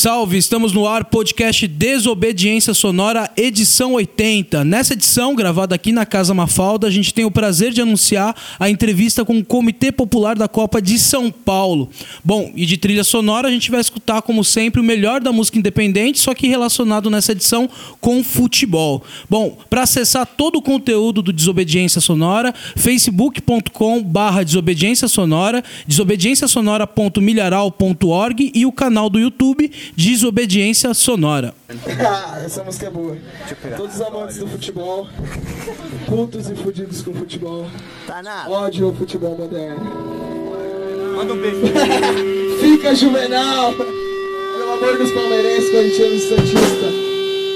salve! Estamos no ar, podcast Desobediência Sonora, edição 80. Nessa edição, gravada aqui na Casa Mafalda, a gente tem o prazer de anunciar a entrevista com o Comitê Popular da Copa de São Paulo. Bom, e de trilha sonora a gente vai escutar, como sempre, o melhor da música independente, só que relacionado nessa edição com futebol. Bom, para acessar todo o conteúdo do Desobediência Sonora, facebook.com/desobediência sonora, desobedienciasonora.milharal.org e o canal do YouTube Desobediência Sonora. Essa música é boa. Todos os amantes do futebol, cultos e fudidos com futebol, ódio ao futebol moderno. Manda um beijo. Fica Juvenal! Pelo amor dos palmeirenses, corintianos e santistas.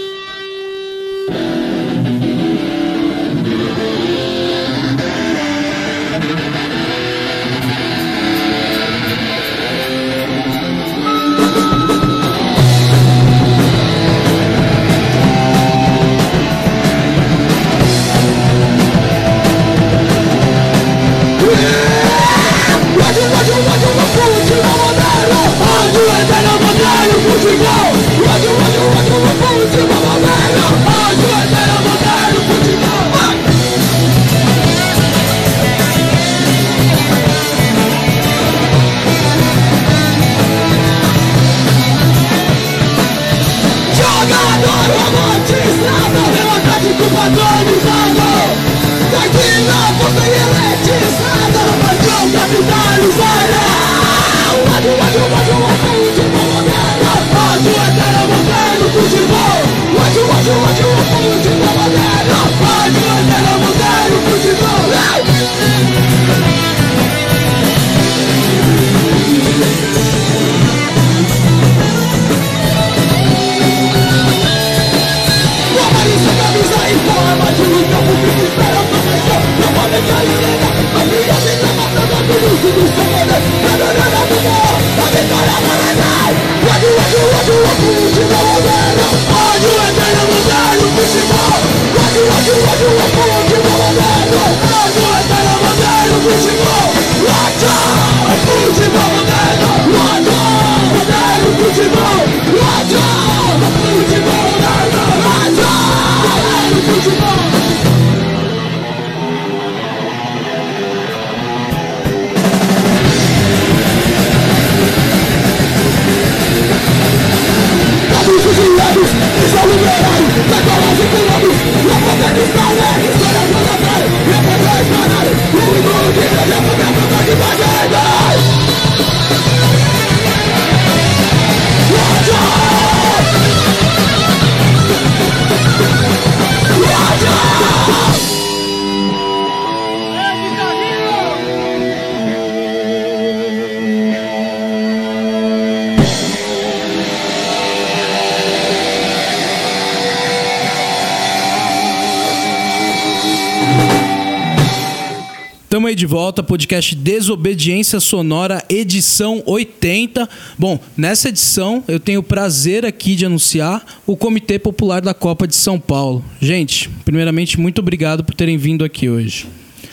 Estamos aí de volta, podcast Desobediência Sonora, edição 80. Bom, nessa edição eu tenho o prazer aqui de anunciar o Comitê Popular da Copa de São Paulo. Gente, primeiramente, muito obrigado por terem vindo aqui hoje.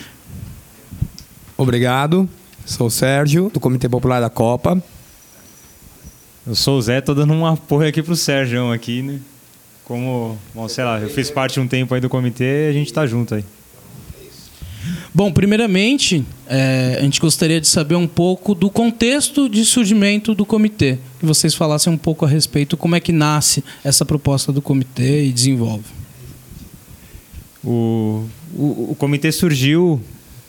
Obrigado, sou o Sérgio, do Comitê Popular da Copa. Eu sou o Zé, tô dando um apoio aqui pro Sérgio aqui, né? Como, bom, sei lá, eu fiz parte um tempo aí do comitê e a gente tá junto aí. Bom, primeiramente, a gente gostaria de saber um pouco do contexto de surgimento do comitê. Que vocês falassem um pouco a respeito como é que nasce essa proposta do comitê e desenvolve. O comitê surgiu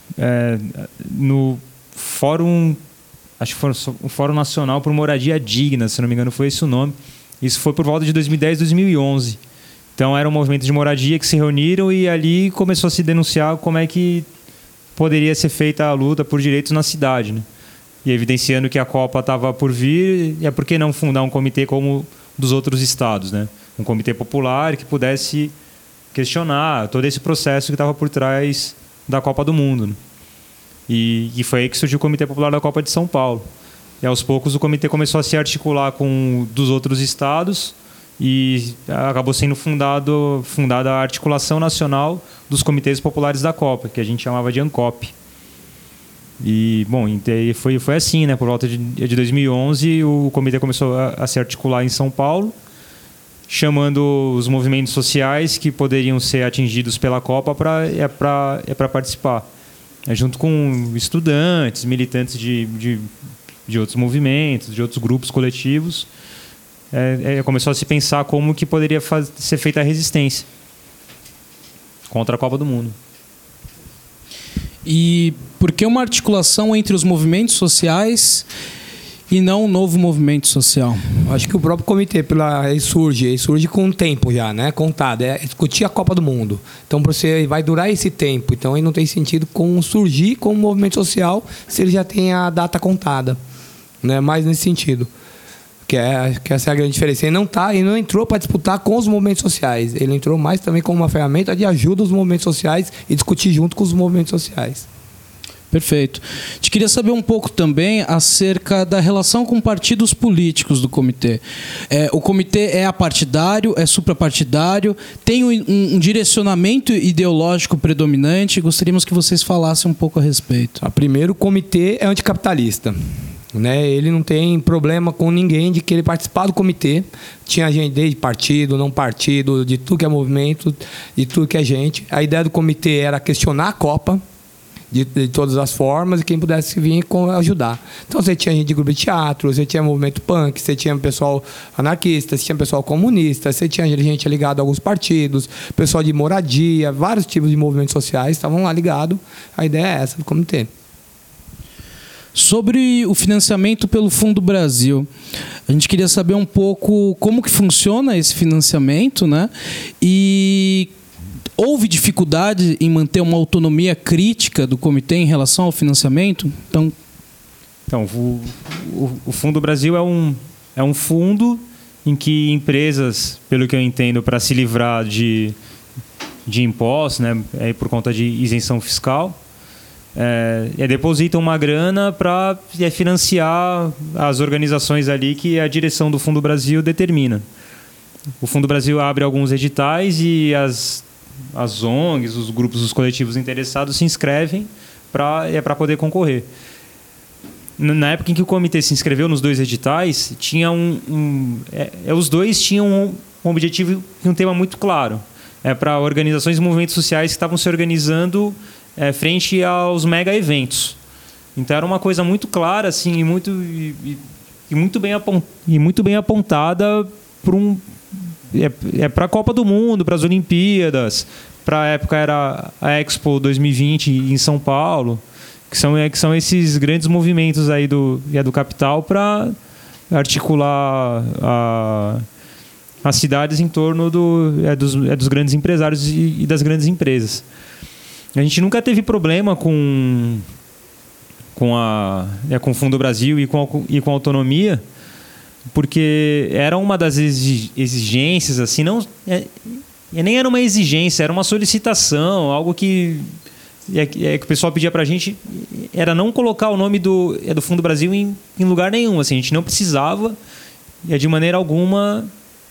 no Fórum, acho que foi o Fórum Nacional por Moradia Digna, se não me engano foi esse o nome. Isso foi por volta de 2010, 2011. Então era um movimento de moradia que se reuniram e ali começou a se denunciar como é que poderia ser feita a luta por direitos na cidade, né? E evidenciando que a Copa estava por vir, e por que não fundar um comitê como dos outros estados, né? Um comitê popular que pudesse questionar todo esse processo que estava por trás da Copa do Mundo, né? E foi aí que surgiu o Comitê Popular da Copa de São Paulo. E aos poucos o comitê começou a se articular com dos outros estados e acabou sendo fundada a Articulação Nacional dos Comitês Populares da Copa, que a gente chamava de ANCOP. E, bom, foi assim, né? Por volta de 2011, o comitê começou a se articular em São Paulo, chamando os movimentos sociais que poderiam ser atingidos pela Copa para participar. Junto com estudantes, militantes de outros movimentos, de outros grupos coletivos, começou a se pensar como que poderia ser feita a resistência contra a Copa do Mundo. E por que uma articulação entre os movimentos sociais e não um novo movimento social? Acho que o próprio comitê ele surge com um tempo já, né? Contado. É discutir a Copa do Mundo. Então, você vai durar esse tempo. Então, aí não tem sentido surgir como um movimento social se ele já tem a data contada, né? Mais nesse sentido. Que essa é a grande diferença. Ele não entrou para disputar com os movimentos sociais. Ele entrou mais também como uma ferramenta de ajuda aos movimentos sociais e discutir junto com os movimentos sociais. Perfeito. Te queria saber um pouco também acerca da relação com partidos políticos do comitê. O comitê é apartidário, é suprapartidário, tem um direcionamento ideológico predominante. Gostaríamos que vocês falassem um pouco a respeito. Primeiro, o comitê é anticapitalista. Né? Ele não tem problema com ninguém de querer participar do comitê. Tinha gente desde partido, não partido, de tudo que é movimento, de tudo que é gente. A ideia do comitê era questionar a Copa de todas as formas e quem pudesse vir ajudar. Então você tinha gente de grupo de teatro, você tinha movimento punk, você tinha pessoal anarquista, você tinha pessoal comunista, você tinha gente ligada a alguns partidos, pessoal de moradia, vários tipos de movimentos sociais estavam lá ligados. A ideia é essa do comitê. Sobre o financiamento pelo Fundo Brasil, a gente queria saber um pouco como que funciona esse financiamento, né? E houve dificuldade em manter uma autonomia crítica do comitê em relação ao financiamento? Então o Fundo Brasil é um fundo em que empresas, pelo que eu entendo, para se livrar de impostos, né, por conta de isenção fiscal, depositam uma grana para financiar as organizações ali que a direção do Fundo Brasil determina. O Fundo Brasil abre alguns editais e as ONGs, os grupos, os coletivos interessados se inscrevem para poder concorrer. Na época em que o comitê se inscreveu nos 2 editais, tinha os dois tinham um objetivo e um tema muito claro. Para organizações e movimentos sociais que estavam se organizando frente aos mega eventos. Então era uma coisa muito clara assim, e muito bem apontada para a Copa do Mundo, para as Olimpíadas. Para a época era a Expo 2020 em São Paulo, que são esses grandes movimentos aí do capital para articular as cidades em torno dos grandes empresários e das grandes empresas. A gente nunca teve problema com o Fundo Brasil e com a autonomia, porque era uma das exigências, assim, nem era uma exigência, era uma solicitação, algo que o pessoal pedia para a gente, era não colocar o nome do Fundo Brasil em lugar nenhum. Assim, a gente não precisava, de maneira alguma,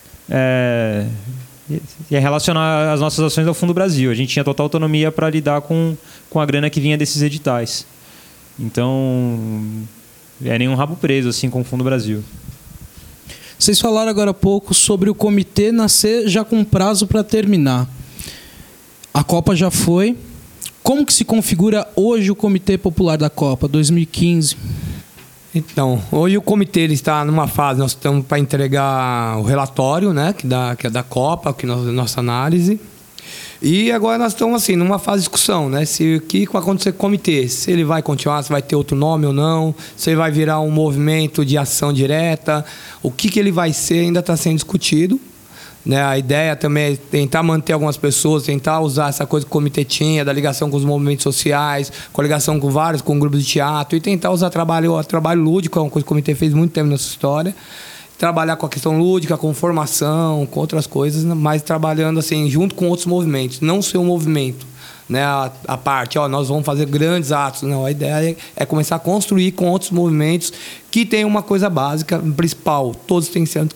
relacionar as nossas ações ao Fundo Brasil. A gente tinha total autonomia para lidar com a grana que vinha desses editais. Então, nenhum rabo preso assim, com o Fundo Brasil. Vocês falaram agora há pouco sobre o comitê nascer já com prazo para terminar. A Copa já foi. Como que se configura hoje o Comitê Popular da Copa 2015? Então, hoje o comitê ele está numa fase, nós estamos para entregar o relatório, né, que é da Copa, que é nossa análise. E agora nós estamos assim, numa fase de discussão, né? O que vai acontecer com o comitê? Se ele vai continuar, se vai ter outro nome ou não, se ele vai virar um movimento de ação direta, o que ele vai ser ainda está sendo discutido. Né? A ideia também é tentar manter algumas pessoas, tentar usar essa coisa que o comitê tinha, da ligação com os movimentos sociais, com a ligação com grupos de teatro, e tentar usar trabalho lúdico, é uma coisa que o comitê fez muito tempo nessa história. Trabalhar com a questão lúdica, com formação, com outras coisas, mas trabalhando assim, junto com outros movimentos, não ser um movimento, né? A parte, nós vamos fazer grandes atos. Não, a ideia é começar a construir com outros movimentos que tem uma coisa básica, principal, todos têm que ser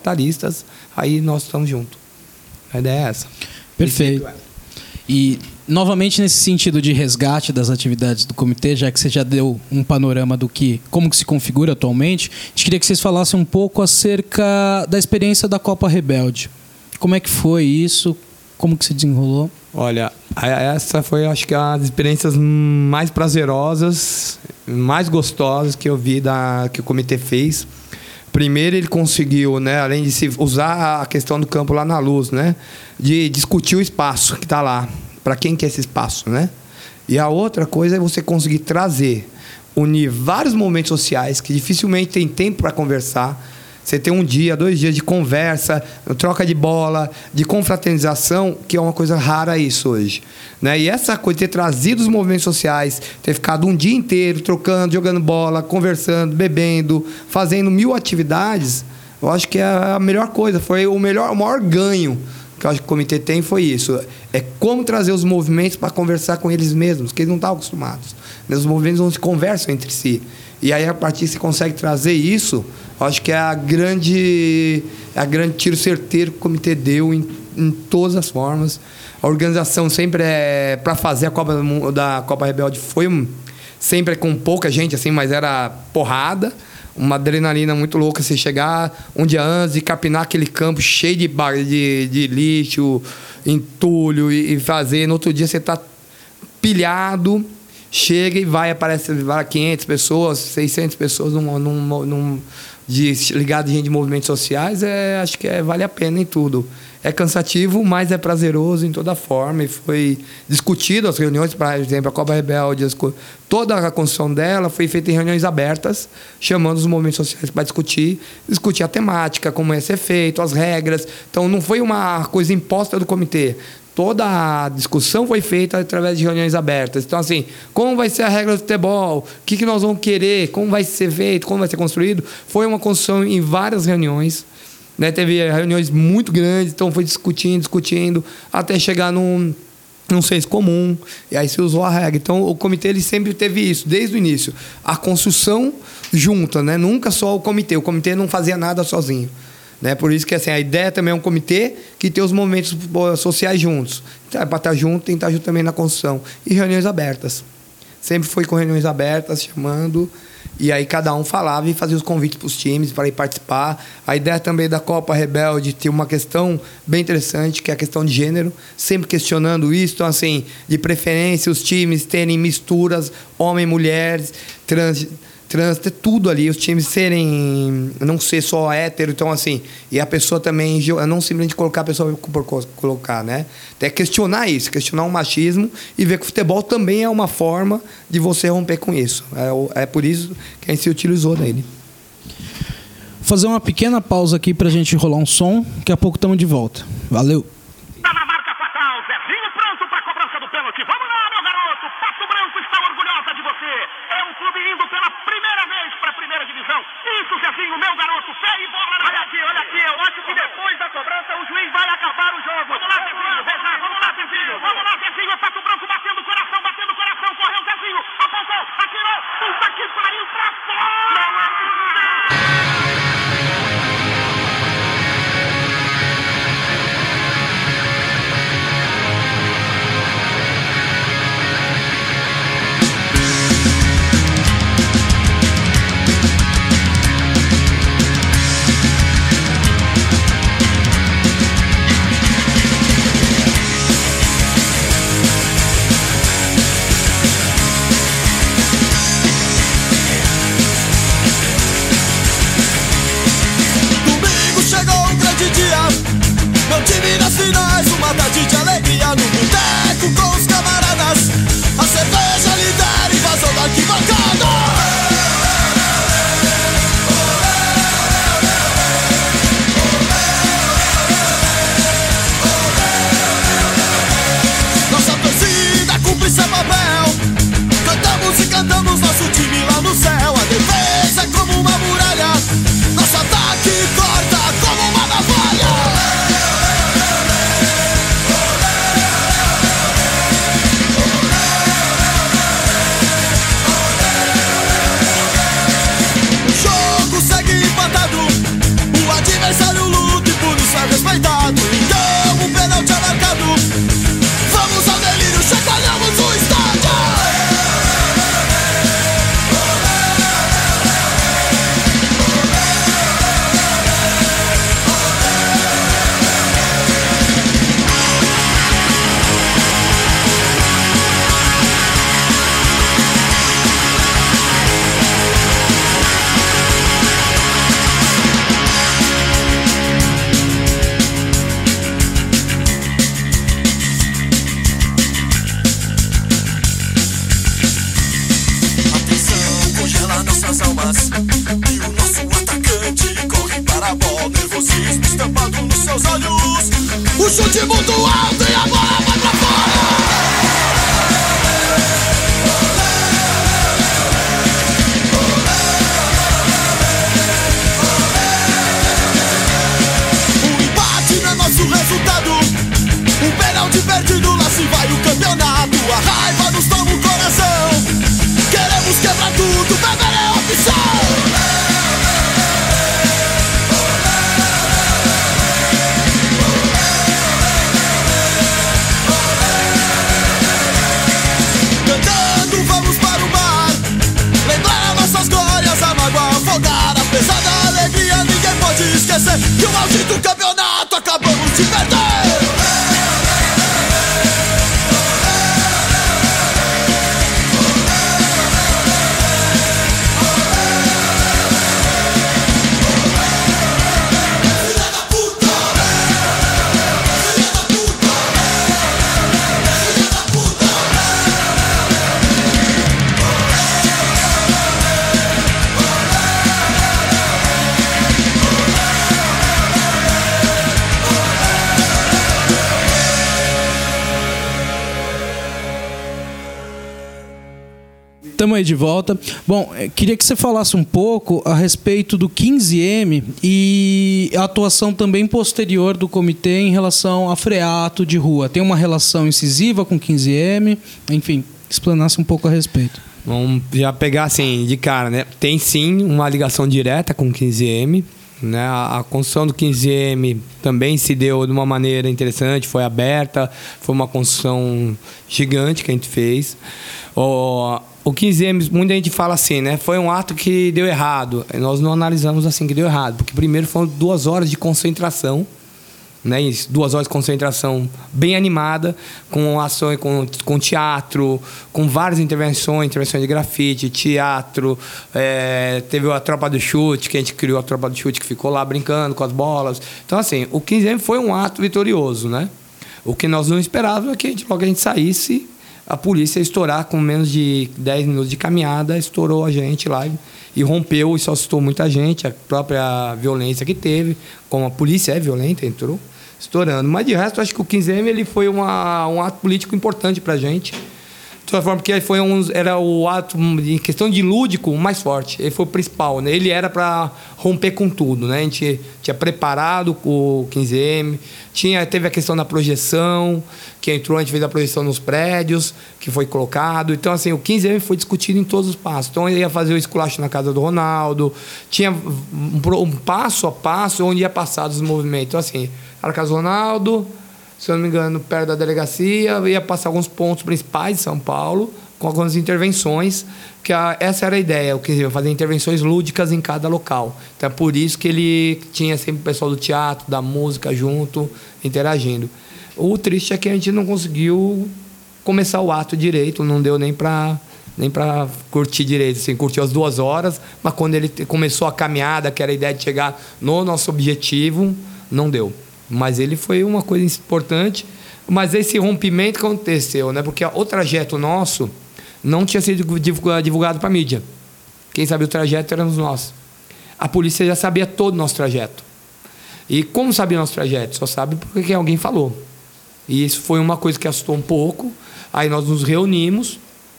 anticapitalistas, aí nós estamos juntos. A ideia é essa. Perfeito. E novamente nesse sentido de resgate das atividades do comitê, já que você já deu um panorama do como que se configura atualmente, a gente queria que vocês falassem um pouco acerca da experiência da Copa Rebelde. Como é que foi isso? Como que se desenrolou? Olha, essa foi, acho que, as experiências mais prazerosas, mais gostosas que eu vi que o comitê fez. Primeiro, ele conseguiu, né, além de se usar a questão do campo lá na Luz, né, de discutir o espaço que está lá, para quem que é esse espaço, né? E a outra coisa é você conseguir unir vários momentos sociais que dificilmente tem tempo para conversar. Você tem 1 dia, 2 dias de conversa, troca de bola, de confraternização, que é uma coisa rara isso hoje, né? E essa coisa de ter trazido os movimentos sociais, ter ficado 1 dia inteiro trocando, jogando bola, conversando, bebendo, fazendo 1000 atividades, eu acho que é a melhor coisa, foi o maior ganho que eu acho que o comitê tem, foi isso. É como trazer os movimentos para conversar com eles mesmos, que eles não estavam acostumados. Os movimentos não se conversam entre si. E aí, a partir que você consegue trazer isso, eu acho que é a grande tiro certeiro que o comitê deu em todas as formas. A organização sempre para fazer a Copa Rebelde foi sempre com pouca gente, assim, mas era porrada. Uma adrenalina muito louca, você chegar 1 dia antes e capinar aquele campo cheio de lixo, entulho e fazer. No outro dia você está pilhado, chega e aparece 500 pessoas, 600 pessoas ligado de gente de movimentos sociais. Acho que vale a pena em tudo. É cansativo, mas é prazeroso em toda forma. E foi discutido as reuniões, por exemplo, a Copa Rebelde, toda a construção dela foi feita em reuniões abertas, chamando os movimentos sociais para discutir a temática, como ia ser feito, as regras. Então, não foi uma coisa imposta do comitê. Toda a discussão foi feita através de reuniões abertas. Então, assim, como vai ser a regra do futebol? O que nós vamos querer? Como vai ser feito? Como vai ser construído? Foi uma construção em várias reuniões. Né? Teve reuniões muito grandes, então foi discutindo, até chegar num senso comum, e aí se usou a regra. Então, o comitê ele sempre teve isso, desde o início. A construção junta, né? Nunca só o comitê não fazia nada sozinho. Né? Por isso que assim, a ideia também é um comitê que tem os movimentos sociais juntos. Então, para estar junto, tem que estar junto também na construção. E reuniões abertas. Sempre foi com reuniões abertas, chamando, e aí cada um falava e fazia os convites para os times para ir participar. A ideia também da Copa Rebelde tem uma questão bem interessante, que é a questão de gênero, sempre questionando isso. Então, assim, de preferência, os times terem misturas, homem, mulheres, trans, ter tudo ali, os times não ser só hétero, então assim, e a pessoa também, não simplesmente colocar a pessoa por colocar, né? Até questionar isso, questionar o machismo e ver que o futebol também é uma forma de você romper com isso. É por isso que a gente se utilizou dele. Vou fazer uma pequena pausa aqui pra gente rolar um som, daqui a pouco estamos de volta. Valeu! Tá na marca fatal, Zezinho pronto pra cobrança do pênalti. Vamos lá, meu garoto, Pato Branco está orgulhosa de você. É um clube indo pela primeira vez pra primeira divisão. Isso, Zezinho, meu garoto, fé e bola. Olha aqui, eu acho que depois da cobrança o juiz vai acabar o jogo. Vamos lá, Zezinho, vamos lá, Zezinho, é Pato Branco batendo o coração, correu, Zezinho, apontou, atirou, puta que pariu, pra fora! Não é cisco estampado nos seus olhos. O chute muito alto e a bola vai pra fora. O empate não é nosso resultado. Um pênalti perdido, lá se vai o campeonato. A raiva nos toma o coração. Queremos quebrar tudo, beber é opção. Cantando vamos para o bar, lembrar nossas glórias, a mágoa afogar. Apesar da alegria ninguém pode esquecer que o maldito campeonato acabamos de perder. Estamos aí de volta. Bom, queria que você falasse um pouco a respeito do 15M e a atuação também posterior do comitê em relação a freato de rua. Tem uma relação incisiva com o 15M? Enfim, explanasse um pouco a respeito. Vamos já pegar assim de cara, né? Tem sim uma ligação direta com o 15M. Né? A construção do 15M também se deu de uma maneira interessante, foi aberta, foi uma construção gigante que a gente fez. O 15M, muita gente fala assim, né? Foi um ato que deu errado. Nós não analisamos assim que deu errado, porque primeiro foram 2 horas de concentração, né? Isso, 2 horas de concentração bem animada, com ações, com teatro, com várias intervenções de grafite, teatro, teve a Tropa do Chute, que a gente criou a Tropa do Chute, que ficou lá brincando com as bolas. Então, assim, o 15M foi um ato vitorioso, né? O que nós não esperávamos é que logo a gente saísse, a polícia estourar com menos de 10 minutos de caminhada, estourou a gente lá e rompeu, isso assustou muita gente, a própria violência que teve, como a polícia é violenta, entrou estourando. Mas de resto, acho que o 15M ele foi um ato político importante pra gente. De toda forma, porque era o ato, em questão de lúdico, o mais forte. Ele foi o principal, né? Ele era para romper com tudo, né? A gente tinha preparado o 15M, teve a questão da projeção, que entrou, a gente fez a projeção nos prédios, que foi colocado. Então, assim, o 15M foi discutido em todos os passos. Então, ele ia fazer o esculacho na casa do Ronaldo, tinha um passo a passo onde ia passar os movimentos. Então, assim, era a casa do Ronaldo, se eu não me engano, perto da delegacia, ia passar alguns pontos principais de São Paulo, com algumas intervenções, que essa era a ideia, fazer intervenções lúdicas em cada local. Então é por isso que ele tinha sempre o pessoal do teatro, da música junto, interagindo. O triste é que a gente não conseguiu começar o ato direito, não deu nem para curtir direito, assim, curtiu as 2 horas, mas quando ele começou a caminhada, que era a ideia de chegar no nosso objetivo, não deu. Mas ele foi uma coisa importante. Mas esse rompimento aconteceu, né? Porque o trajeto nosso não tinha sido divulgado para a mídia. Quem sabia o trajeto éramos nós. A polícia já sabia todo o nosso trajeto. E como sabia o nosso trajeto? Só sabe porque alguém falou. E isso foi uma coisa que assustou um pouco. Aí nós nos reunimos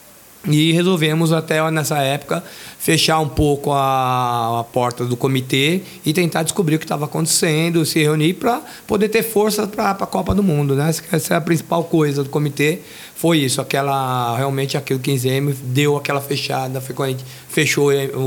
e resolvemos até nessa época fechar um pouco a porta do comitê e tentar descobrir o que estava acontecendo, se reunir para poder ter força para a Copa do Mundo, né? Essa é a principal coisa do comitê, foi isso, realmente aquele 15M deu aquela fechada, foi quando a gente fechou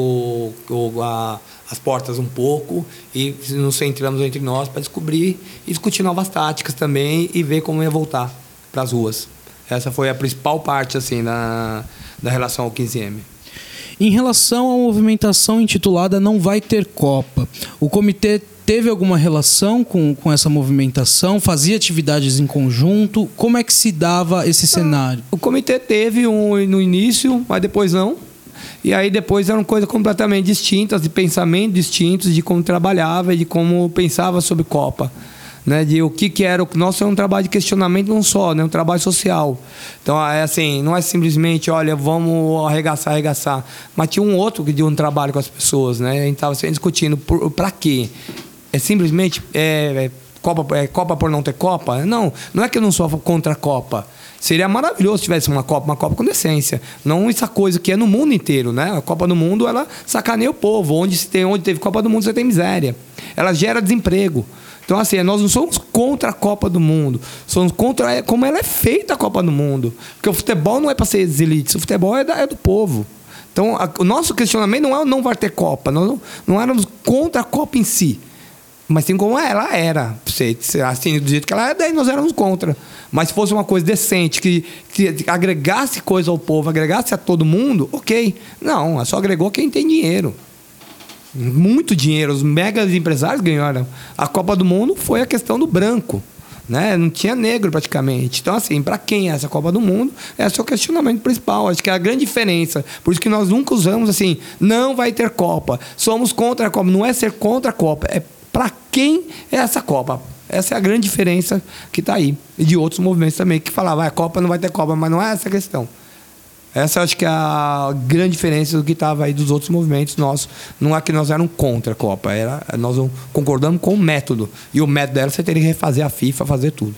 as portas um pouco e nos centramos entre nós para descobrir e discutir novas táticas também e ver como ia voltar para as ruas. Essa foi a principal parte assim da relação ao 15M. Em relação à movimentação intitulada Não Vai Ter Copa, o comitê teve alguma relação com essa movimentação? Fazia atividades em conjunto? Como é que se dava esse cenário? O comitê teve no início, mas depois não. E aí depois eram coisas completamente distintas, de pensamentos distintos, de como trabalhava e de como pensava sobre Copa. Né, de o que era o nosso é um trabalho de questionamento não só, né, um trabalho social. Então é assim, não é simplesmente olha, vamos arregaçar, mas tinha um outro que deu um trabalho com as pessoas, né, a gente estava sempre discutindo para quê. É simplesmente Copa por não ter Copa? Não é que eu não sou contra a Copa. Seria maravilhoso se tivesse uma Copa com decência. Não essa coisa que é no mundo inteiro, né? A Copa do Mundo, ela sacaneia o povo. Onde teve Copa do Mundo, você tem miséria. Ela gera desemprego. Então, assim, nós não somos contra a Copa do Mundo. Somos contra como ela é feita a Copa do Mundo. Porque o futebol não é para ser das elites. O futebol é do povo. Então, o nosso questionamento não é não vai ter Copa. Nós não éramos contra a Copa em si. Mas sim como ela era. Assim, do jeito que ela é, daí nós éramos contra. Mas se fosse uma coisa decente, que agregasse coisa ao povo, agregasse a todo mundo, ok. Não, só agregou quem tem dinheiro. Muito dinheiro. Os megas empresários ganharam. A Copa do Mundo foi a questão do branco. Né? Não tinha negro praticamente. Então, assim, para quem é essa Copa do Mundo, esse é o questionamento principal. Acho que é a grande diferença. Por isso que nós nunca usamos assim, não vai ter Copa. Somos contra a Copa. Não é ser contra a Copa, é para quem é essa Copa. Essa é a grande diferença que está aí. E de outros movimentos também, que falavam, a Copa não vai ter Copa, mas não é essa a questão. Essa acho que é a grande diferença do que estava aí dos outros movimentos nossos. Não é que nós éramos contra a Copa, nós concordamos com o método. E o método dela, você teria que refazer a FIFA, fazer tudo.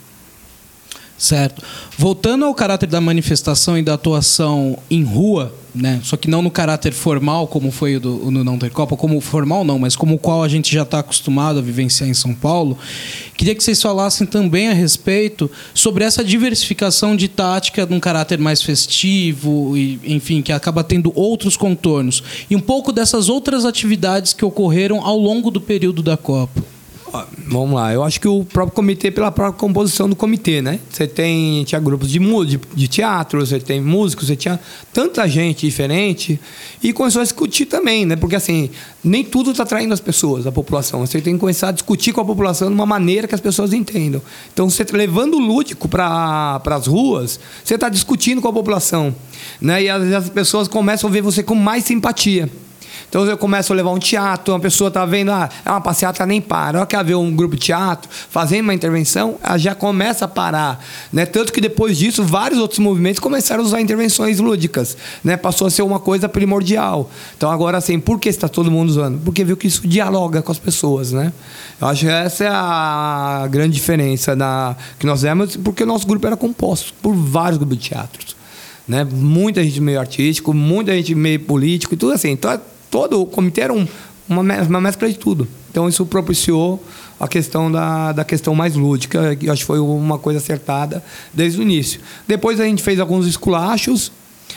Certo. Voltando ao caráter da manifestação e da atuação em rua, né? Só que não no caráter formal, como foi o no Não Ter Copa, como formal não, mas como o qual a gente já está acostumado a vivenciar em São Paulo, queria que vocês falassem também a respeito sobre essa diversificação de tática num caráter mais festivo, e, enfim, que acaba tendo outros contornos. E um pouco dessas outras atividades que ocorreram ao longo do período da Copa. Vamos lá, eu acho que o próprio comitê, pela própria composição do comitê, né? Você tinha grupos de teatro, você tem músicos, você tinha tanta gente diferente e começou a discutir também, né? Porque assim, nem tudo está atraindo as pessoas, a população. Você tem que começar a discutir com a população de uma maneira que as pessoas entendam. Então, você levando o lúdico para as ruas, você está discutindo com a população, né? E as pessoas começam a ver você com mais simpatia. Então eu começo a levar um teatro, uma pessoa está vendo, é uma passeata, nem para. A hora que ela vê um grupo de teatro fazendo uma intervenção, ela já começa a parar. Né? Tanto que depois disso, vários outros movimentos começaram a usar intervenções lúdicas. Né? Passou a ser uma coisa primordial. Então agora, assim, por que está todo mundo usando? Porque viu que isso dialoga com as pessoas. Né? Eu acho que essa é a grande diferença que nós vemos, porque o nosso grupo era composto por vários grupos de teatros. Né? Muita gente meio artístico, muita gente meio político e tudo assim. Então, todo o comitê era uma mescla de tudo. Então, isso propiciou a questão da questão mais lúdica, que eu acho que foi uma coisa acertada desde o início. Depois, a gente fez alguns esculachos.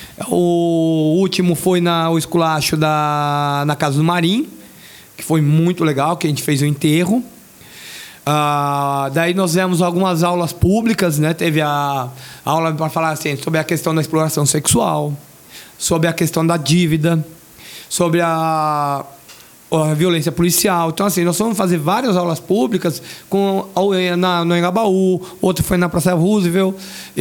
O último foi o esculacho na Casa do Marim, que foi muito legal, que a gente fez o enterro. Daí nós fizemos algumas aulas públicas, né? Teve a aula para falar assim, sobre a questão da exploração sexual, sobre a questão da dívida, sobre a violência policial. Então, assim, nós vamos fazer várias aulas públicas no Engabaú, outro foi na Praça Roosevelt.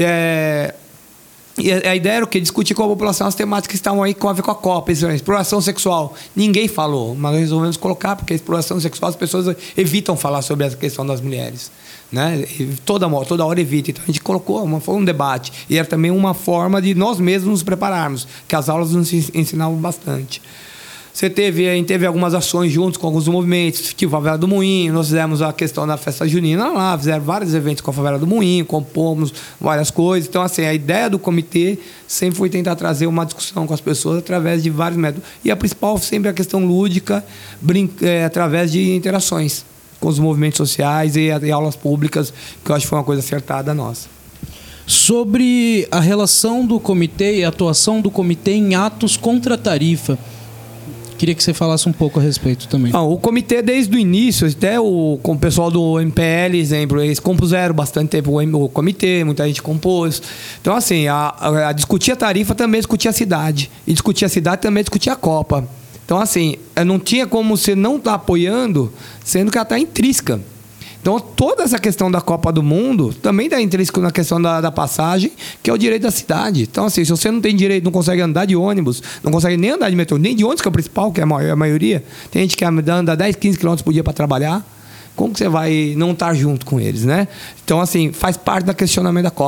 E a ideia era o quê? Discutir com a população as temáticas que estavam aí com a ver com a Copa. Exploração sexual. Ninguém falou, mas nós resolvemos colocar, porque a exploração sexual, as pessoas evitam falar sobre essa questão das mulheres. Né? Toda hora evita. Então a gente colocou, foi um debate. E era também uma forma de nós mesmos nos prepararmos, que as aulas nos ensinavam bastante. A gente teve algumas ações juntos com alguns movimentos, tipo a Favela do Moinho, nós fizemos a questão da festa junina lá, fizeram vários eventos com a Favela do Moinho, compomos várias coisas. Então, assim, a ideia do comitê sempre foi tentar trazer uma discussão com as pessoas através de vários métodos. E a principal sempre a questão lúdica, através de interações com os movimentos sociais e aulas públicas, que eu acho que foi uma coisa acertada nossa. Sobre a relação do comitê e a atuação do comitê em atos contra a tarifa, queria que você falasse um pouco a respeito também. O comitê, desde o início, até com o pessoal do MPL, exemplo, eles compuseram bastante tempo o comitê, muita gente compôs. Então, assim, a discutir a tarifa também discutir a cidade. E discutir a cidade também discutir a Copa. Então, assim, não tinha como você não estar apoiando, sendo que ela está intrínseca. Então, toda essa questão da Copa do Mundo também está intrínseco na questão da passagem, que é o direito da cidade. Então, assim, se você não tem direito, não consegue andar de ônibus, não consegue nem andar de metrô, nem de ônibus, que é o principal, que é a maioria, tem gente que anda 10, 15 quilômetros por dia para trabalhar, como que você vai não estar junto com eles, né? Então, assim, faz parte do questionamento da Copa.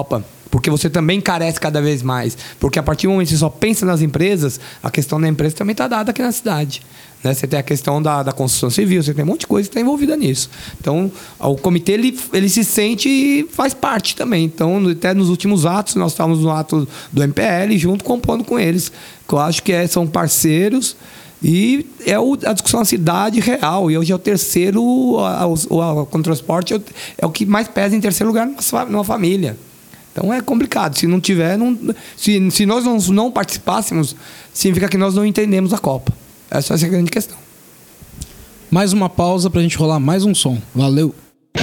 porque você também carece cada vez mais. Porque a partir do momento que você só pensa nas empresas, a questão da empresa também está dada aqui na cidade. Né? Você tem a questão da construção civil, você tem um monte de coisa que está envolvida nisso. Então, o comitê ele se sente e faz parte também. Então, até nos últimos atos, nós estávamos no ato do MPL, junto, compondo com eles, que eu acho que são parceiros. E é a discussão da cidade real. E hoje é o terceiro, com o transporte, é o que mais pesa em terceiro lugar numa família. Então é complicado. Se não tiver, se nós não participássemos, significa que nós não entendemos a Copa. Essa é a grande questão. Mais uma pausa pra gente rolar mais um som. Valeu!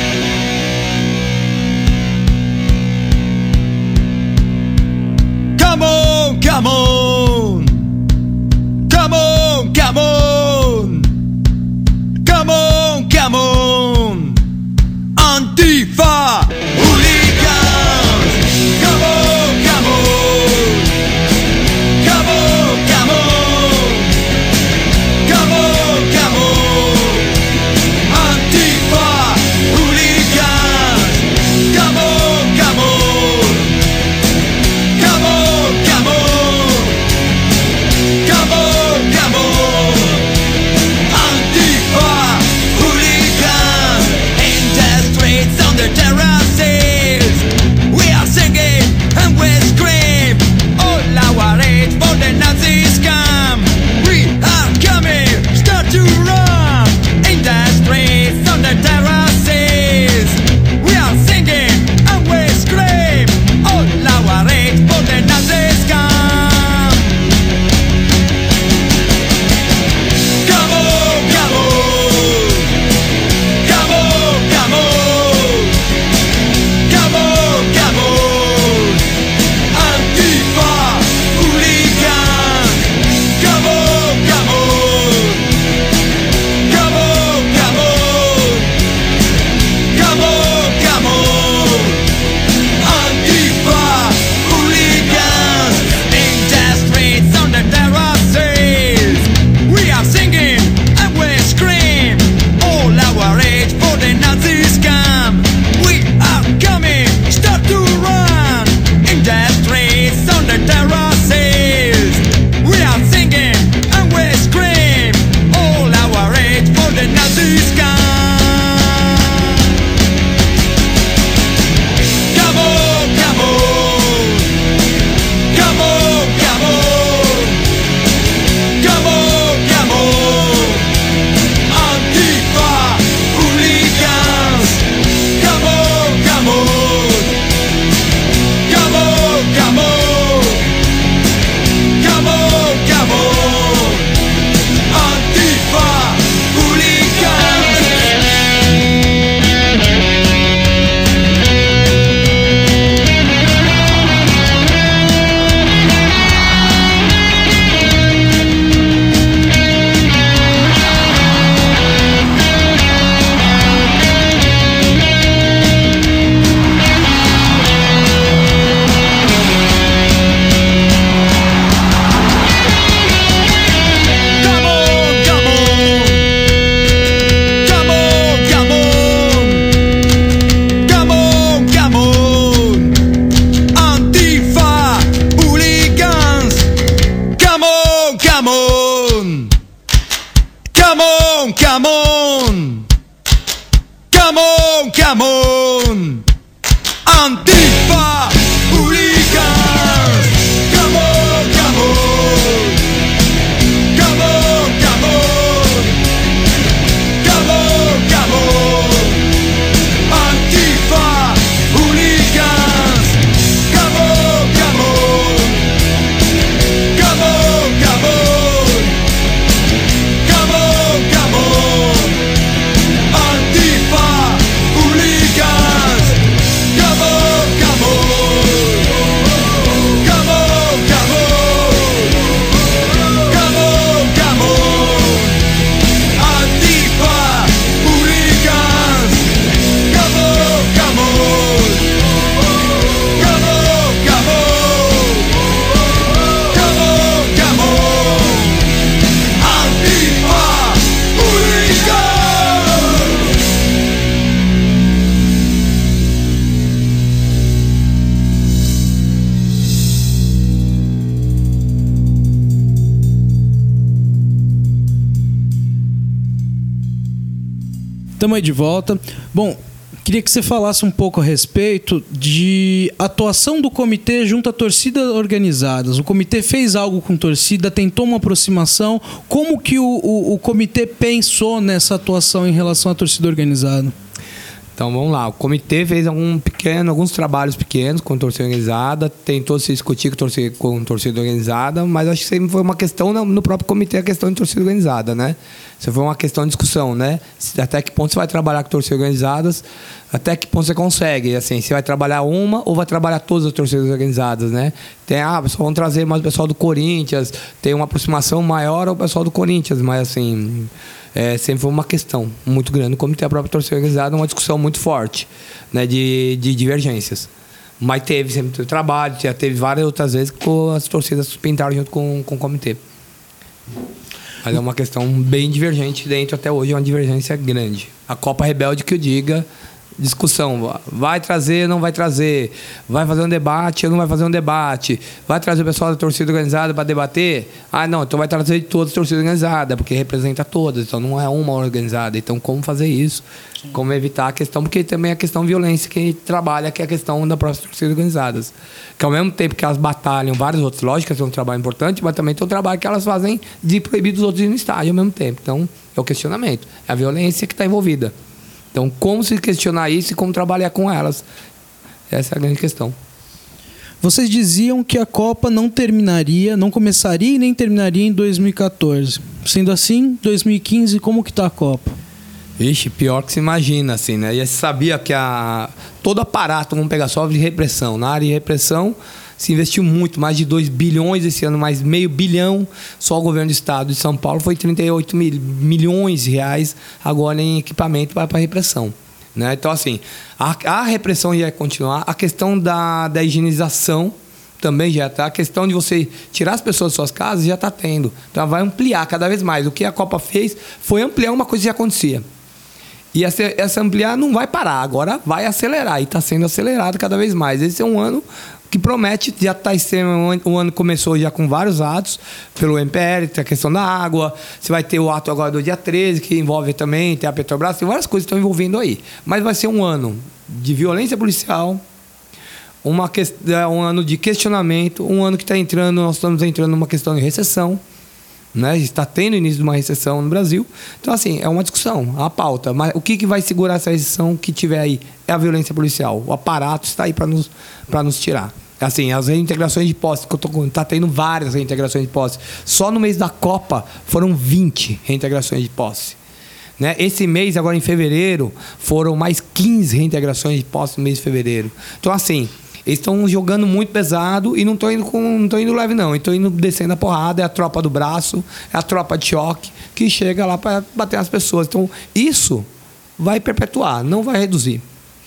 Come on, come on! Come on, come on! Come on, come on! Antifa! Hooligans! Come on, come on! Come on, come on! Come on, come on! Antifa! Hooligans! Come on, come on! Come on, come on! Come on, come on! Antifa! Hooligans! In the streets, on the terraces, we are singing and we scream. All our hate for the Nazis come. We are coming, start to run. In the streets, on the terraces, we are singing and we scream. All our hate for the Nazis come. Come on, come on! Come on, come on! Come on, come on! Antifa! Hooligans! Come on, come on! Come on, come on! Come on, come on! Antifa! Hooligans! In the streets, on the terraces, we are singing and we scream. All our hate for the Nazis come. We are coming, start to run. In the streets, on the terraces, we are singing and we scream. All our hate for the Nazis come. Come on, come on! Come on, come on! Come on, come on! Antifa! Hooligans! Come on, come on! Come on, come on! Come on, come on! Antifa! Hooligans! Come on, come on! Come on, come on! Come on, come on! Antifa! Hooligans! Come on, come on! Come on, come on! Come on, come on! Antifa! Hooligans! Come on, come on! Come on, come on! Come on, come on! Antifa! Hooligans! Come on, come on! Come on, come on! Come on, come on! Antifa! Hooligans! Come on, come on! Estamos aí de volta. Bom, queria que você falasse um pouco a respeito de atuação do comitê junto à torcida organizadas. O comitê fez algo com torcida, tentou uma aproximação. Como que o comitê pensou nessa atuação em relação à torcida organizada? Então vamos lá, o comitê fez alguns trabalhos pequenos com torcida organizada, tentou se discutir com torcida organizada, mas acho que sempre foi uma questão no próprio comitê, a questão de torcida organizada, né? Isso foi uma questão de discussão, né? Até que ponto você vai trabalhar com torcidas organizadas, até que ponto você consegue, assim, você vai trabalhar uma ou vai trabalhar todas as torcidas organizadas, né? Pessoal, vamos trazer mais o pessoal do Corinthians, tem uma aproximação maior ao pessoal do Corinthians, mas assim... sempre foi uma questão muito grande, como tem a própria torcida organizada, uma discussão muito forte, né, de divergências. Mas sempre trabalho, já teve várias outras vezes que as torcidas pintaram junto com o comitê. Mas é uma questão bem divergente dentro, até hoje é uma divergência grande. A Copa Rebelde que eu diga, discussão, vai trazer, não vai trazer, vai fazer um debate ou não vai fazer um debate, vai trazer o pessoal da torcida organizada para debater, não, então vai trazer de todas as torcidas organizadas, porque representa todas, então não é uma organizada, então como fazer isso, como evitar a questão, porque também é a questão de violência que trabalha, que é a questão das próprias torcidas organizadas, que ao mesmo tempo que elas batalham várias outras lógicas, é um trabalho importante, mas também tem um trabalho que elas fazem de proibir dos outros ir no estádio ao mesmo tempo, então é o questionamento, é a violência que está envolvida. Então, como se questionar isso e como trabalhar com elas? Essa é a grande questão. Vocês diziam que a Copa não começaria e nem terminaria em 2014. Sendo assim, 2015, como que está a Copa? Ixi, pior que se imagina, assim, né? E você sabia que todo aparato, vamos pegar só de repressão. Na área de repressão, se investiu muito, mais de 2 bilhões esse ano, mais meio bilhão. Só o governo do estado de São Paulo foi 38 milhões de reais agora em equipamento para a repressão. Né? Então, assim, a repressão ia continuar. A questão da higienização também já está. A questão de você tirar as pessoas das suas casas já está tendo. Então, vai ampliar cada vez mais. O que a Copa fez foi ampliar uma coisa que já acontecia. E essa ampliar não vai parar, agora vai acelerar. E está sendo acelerado cada vez mais. Esse é um ano que promete, já está sendo, o ano começou já com vários atos, pelo MPL, tem a questão da água, você vai ter o ato agora do dia 13, que envolve também, tem a Petrobras, tem várias coisas que estão envolvendo aí. Mas vai ser um ano de violência policial, um ano de questionamento, um ano que nós estamos entrando numa questão de recessão, né? Está tendo início de uma recessão no Brasil. Então, assim, é uma discussão, é uma pauta. Mas o que vai segurar essa recessão que tiver aí? É a violência policial. O aparato está aí para nos tirar. Assim, as reintegrações de posse, está tendo várias reintegrações de posse. Só no mês da Copa foram 20 reintegrações de posse. Né? Esse mês, agora em fevereiro, foram mais 15 reintegrações de posse no mês de fevereiro. Então, assim, eles estão jogando muito pesado e não estão indo leve, não. Estão indo descendo a porrada, é a tropa do braço, é a tropa de choque que chega lá para bater nas pessoas. Então, isso vai perpetuar, não vai reduzir.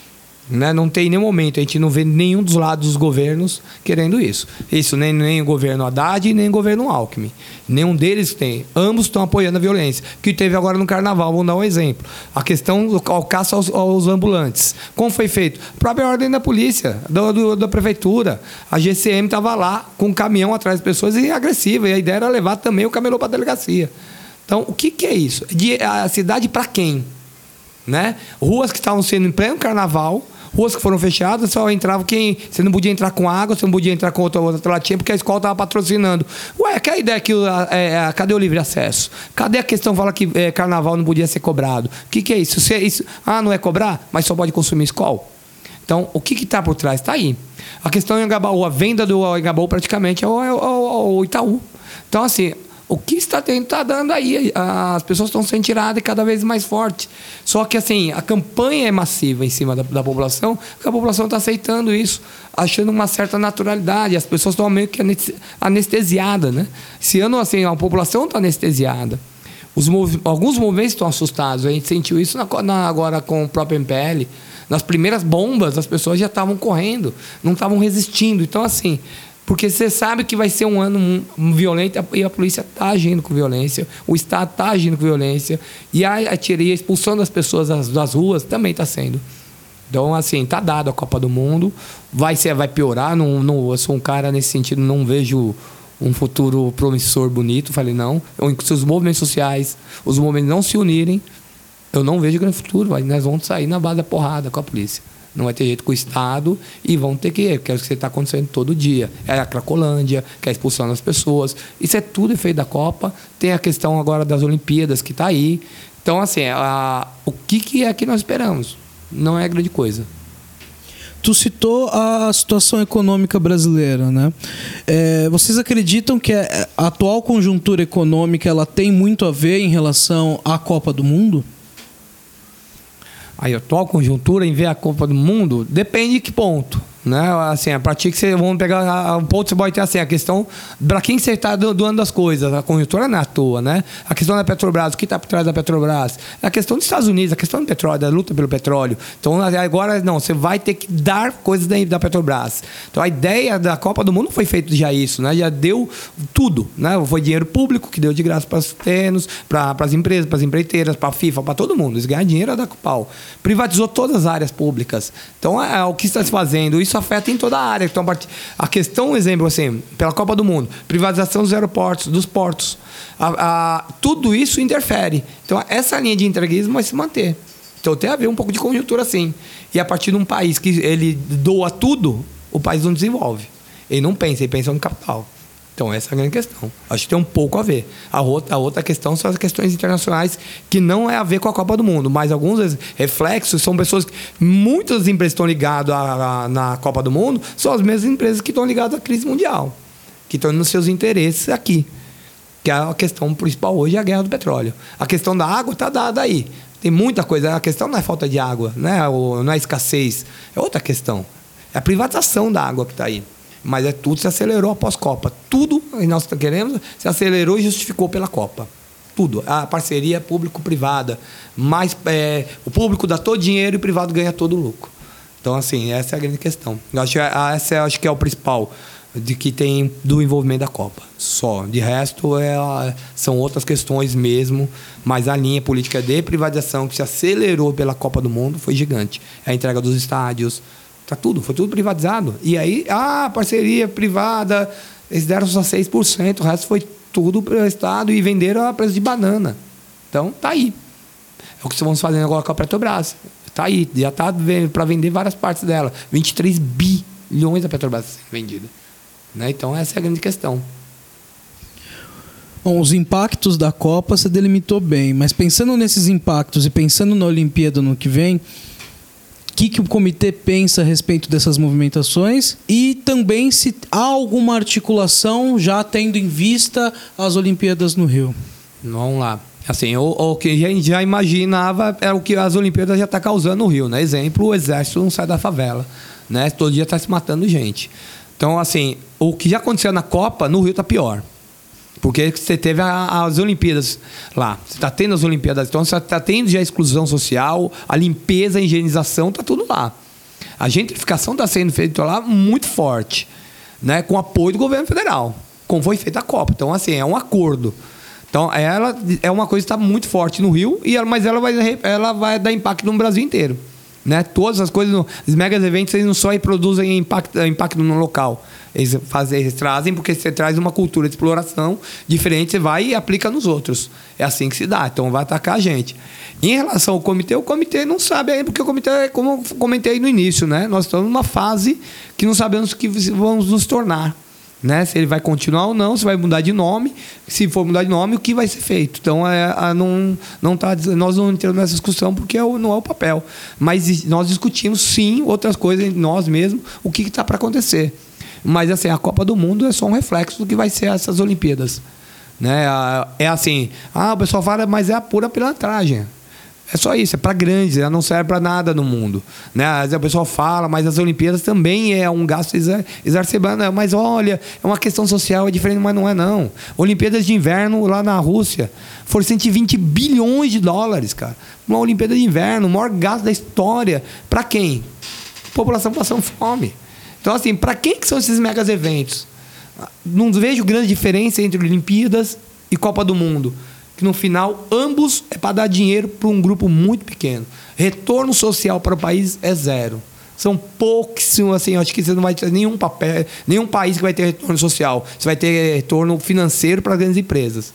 Né? Não tem nenhum momento, a gente não vê nenhum dos lados dos governos querendo isso. Isso nem o governo Haddad, nem o governo Alckmin. Nenhum deles tem. Ambos estão apoiando a violência. Que teve agora no Carnaval, vou dar um exemplo. A questão do caça aos ambulantes. Como foi feito? A própria ordem da polícia, da prefeitura. A GCM estava lá com um caminhão atrás das pessoas e agressiva. E a ideia era levar também o camelô para a delegacia. Então, o que é isso? A cidade para quem? Né? Ruas que estavam sendo em pleno Carnaval, ruas que foram fechadas, só entrava quem... Você não podia entrar com água, você não podia entrar com outra latinha, porque a escola estava patrocinando. Ué, que a ideia que... cadê o livre acesso? Cadê a questão que fala que Carnaval não podia ser cobrado? O que é isso? Não é cobrar? Mas só pode consumir escola? Então, o que está por trás? Está aí. A questão em Engabaú, a venda do Engabaú praticamente é o Itaú. Então, assim... O que está dando aí? As pessoas estão sendo tiradas cada vez mais forte. Só que, assim, a campanha é massiva em cima da população, porque a população está aceitando isso, achando uma certa naturalidade. As pessoas estão meio que anestesiadas, né? Esse ano, assim, a população está anestesiada. Alguns movimentos estão assustados. A gente sentiu isso agora com o próprio MPL. Nas primeiras bombas, as pessoas já estavam correndo, não estavam resistindo. Então, assim... Porque você sabe que vai ser um ano violento e a polícia está agindo com violência, o Estado está agindo com violência e a expulsão das pessoas das ruas também está sendo. Então, assim, está dado a Copa do Mundo, vai piorar, eu sou um cara nesse sentido, não vejo um futuro promissor bonito, falei não. Se os movimentos sociais, os movimentos não se unirem, Eu não vejo grande futuro. Nós vamos sair na base da porrada com a polícia. Não vai ter jeito com o Estado e vão ter que ir, porque é o que está acontecendo todo dia. É a Cracolândia, que é a expulsão das pessoas. Isso é tudo efeito da Copa. Tem a questão agora das Olimpíadas, que está aí. Então, assim, o que é que nós esperamos? Não é grande coisa. Tu citou a situação econômica brasileira, né? Vocês acreditam que a atual conjuntura econômica ela tem muito a ver em relação à Copa do Mundo? A atual conjuntura em ver a Copa do Mundo depende de que ponto, né? Assim, a partir que você vamos pegar um ponto, você pode ter assim a questão para quem você está doando as coisas. A conjuntura não é à toa, né? A questão da Petrobras, o que está por trás da Petrobras? A questão dos Estados Unidos, a questão do petróleo, da luta pelo petróleo. Então agora não, você vai ter que dar coisas da Petrobras. Então a ideia da Copa do Mundo não foi feito já isso, né? Já deu tudo, né? Foi dinheiro público que deu de graça para os terrenos, para as empresas, para as empreiteiras, para a FIFA, para todo mundo. Eles ganham dinheiro da pau. Privatizou todas as áreas públicas. Então o que está se fazendo? Isso afeta em toda a área. Então, a questão, exemplo, assim, pela Copa do Mundo, privatização dos aeroportos, dos portos, tudo isso interfere. Então, essa linha de entreguismo vai se manter. Então, tem a ver um pouco de conjuntura, sim. E a partir de um país que ele doa tudo, o país não desenvolve. Ele não pensa, ele pensa no capital. Então, essa é a grande questão. Acho que tem um pouco a ver. A outra questão são as questões internacionais que não é a ver com a Copa do Mundo, mas alguns reflexos são pessoas que... Muitas empresas que estão ligadas na Copa do Mundo são as mesmas empresas que estão ligadas à crise mundial, que estão nos seus interesses aqui. Que é a questão principal hoje, é a guerra do petróleo. A questão da água está dada aí. Tem muita coisa. A questão não é falta de água, não é escassez. É outra questão. É a privatização da água que está aí. Mas tudo se acelerou após Copa. Tudo que nós queremos se acelerou e justificou pela Copa. Tudo. A parceria público-privada. O público dá todo o dinheiro e o privado ganha todo o lucro. Então, assim, essa é a grande questão. Acho que é o principal de que tem do envolvimento da Copa. Só. De resto, são outras questões mesmo. Mas a linha política de privatização que se acelerou pela Copa do Mundo foi gigante. A entrega dos estádios. Foi tudo privatizado. E aí, parceria privada, eles deram só 6%, o resto foi tudo para o Estado e venderam a preço de banana. Então, tá aí. É o que estamos fazendo agora com a Petrobras. Tá aí, já está para vender várias partes dela. 23 bilhões da Petrobras sendo vendida. Né? Então, essa é a grande questão. Bom, os impactos da Copa você delimitou bem, mas pensando nesses impactos e pensando na Olimpíada no que vem... O que o comitê pensa a respeito dessas movimentações e também se há alguma articulação já tendo em vista as Olimpíadas no Rio? Vamos lá. Assim, o que a gente já imaginava é o que as Olimpíadas já estão causando no Rio, né? Exemplo, o exército não sai da favela, né? Todo dia está se matando gente. Então, assim, o que já aconteceu na Copa, no Rio está pior. Porque você teve as Olimpíadas lá. Você está tendo as Olimpíadas. Então, você está tendo já a exclusão social, a limpeza, a higienização, está tudo lá. A gentrificação está sendo feita lá muito forte, né? Com apoio do governo federal, como foi feita a Copa. Então, assim, é um acordo. Então, ela é uma coisa que está muito forte no Rio, mas ela vai dar impacto no Brasil inteiro. Né? Todas as coisas, os megas eventos, eles não só produzem impacto no local. Eles trazem porque você traz uma cultura de exploração diferente, você vai e aplica nos outros. É assim que se dá, então vai atacar a gente. Em relação ao comitê, o comitê não sabe ainda, porque o comitê, como eu comentei no início, né? Nós estamos numa fase que não sabemos o que vamos nos tornar. Né? Se ele vai continuar ou não, se vai mudar de nome, se for mudar de nome, o que vai ser feito. Então, nós não entramos nessa discussão porque não é o papel. Mas nós discutimos, sim, outras coisas, nós mesmos, o que está para acontecer. Mas, assim, a Copa do Mundo é só um reflexo do que vai ser essas Olimpíadas. Né? É assim, o pessoal fala, mas é a pura pilantragem. É só isso, é para grandes, ela não serve para nada no mundo. Né? Às vezes o pessoal fala, mas as Olimpíadas também é um gasto exacerbado. Mas olha, é uma questão social, é diferente, mas não é não. Olimpíadas de inverno lá na Rússia foram 120 bilhões de dólares, cara. Uma Olimpíada de inverno, o maior gasto da história. Para quem? População passando fome. Então, assim, para quem que são esses megas eventos? Não vejo grande diferença entre Olimpíadas e Copa do Mundo. Que no final, ambos é para dar dinheiro para um grupo muito pequeno. Retorno social para o país é zero. São pouquíssimos, assim, acho que você não vai ter nenhum país que vai ter retorno social. Você vai ter retorno financeiro para grandes empresas.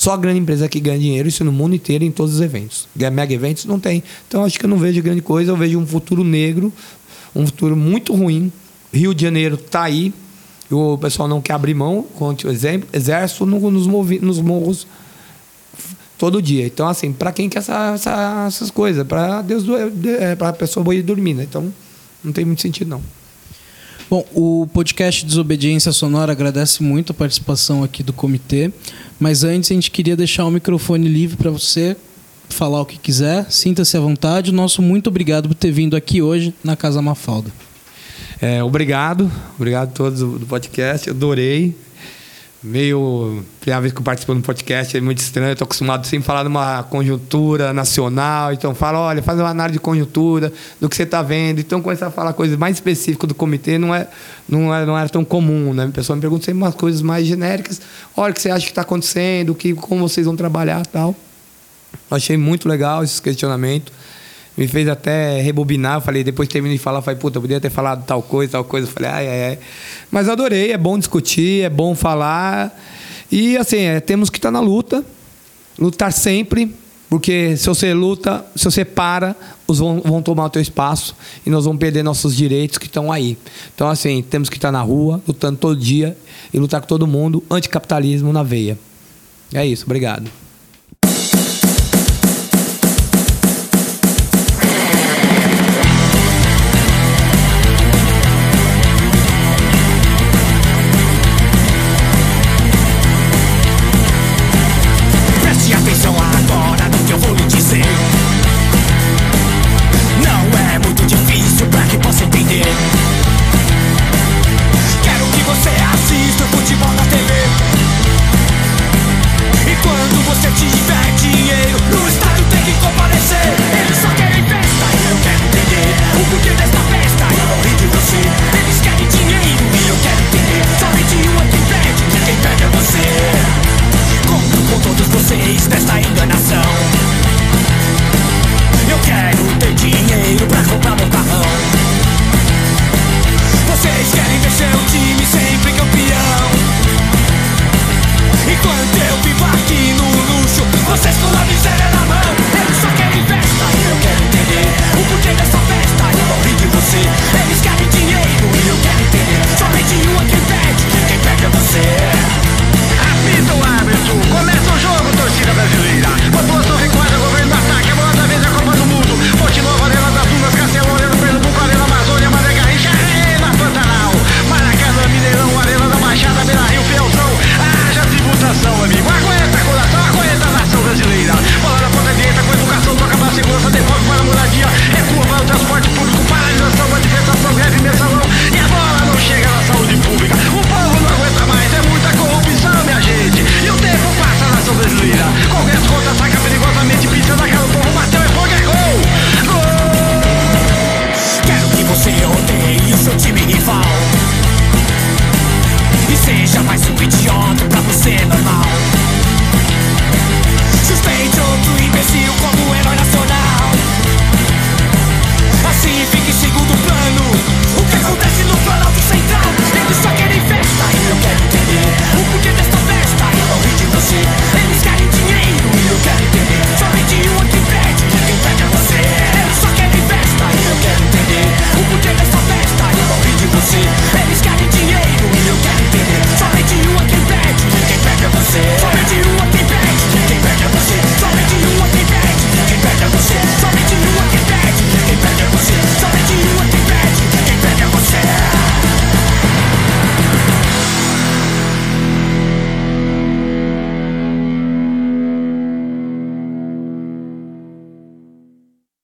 Só a grande empresa que ganha dinheiro, isso no mundo inteiro, em todos os eventos. Mega eventos não tem. Então acho que eu não vejo grande coisa, eu vejo um futuro negro, um futuro muito ruim. Rio de Janeiro está aí, o pessoal não quer abrir mão, conte o exemplo, exército nos morros todo dia. Então, assim, para quem quer essas coisas? Para Deus, para a pessoa ir dormir, né? Então, não tem muito sentido, não. Bom, o podcast Desobediência Sonora agradece muito a participação aqui do comitê, mas antes a gente queria deixar o microfone livre para você falar o que quiser, sinta-se à vontade. Nosso muito obrigado por ter vindo aqui hoje na Casa Mafalda. Obrigado a todos do podcast, eu adorei. Primeira vez que eu participo do podcast, é muito estranho, estou acostumado sempre a falar de uma conjuntura nacional, então olha, faz uma análise de conjuntura, do que você está vendo, então começar a falar coisas mais específicas do comitê não era tão comum, né? A pessoa me pergunta sempre umas coisas mais genéricas, olha, o que você acha que está acontecendo, como vocês vão trabalhar e tal. Eu achei muito legal esses questionamentos. Me fez até rebobinar, eu falei, depois terminei de falar, eu falei, puta, eu podia ter falado tal coisa, eu falei, ai. Mas eu adorei, é bom discutir, é bom falar. E assim, temos que estar na luta, lutar sempre, porque se você luta, se você para, os vão tomar o teu espaço e nós vamos perder nossos direitos que estão aí. Então, assim, temos que estar na rua, lutando todo dia e lutar com todo mundo, anticapitalismo na veia. É isso, obrigado.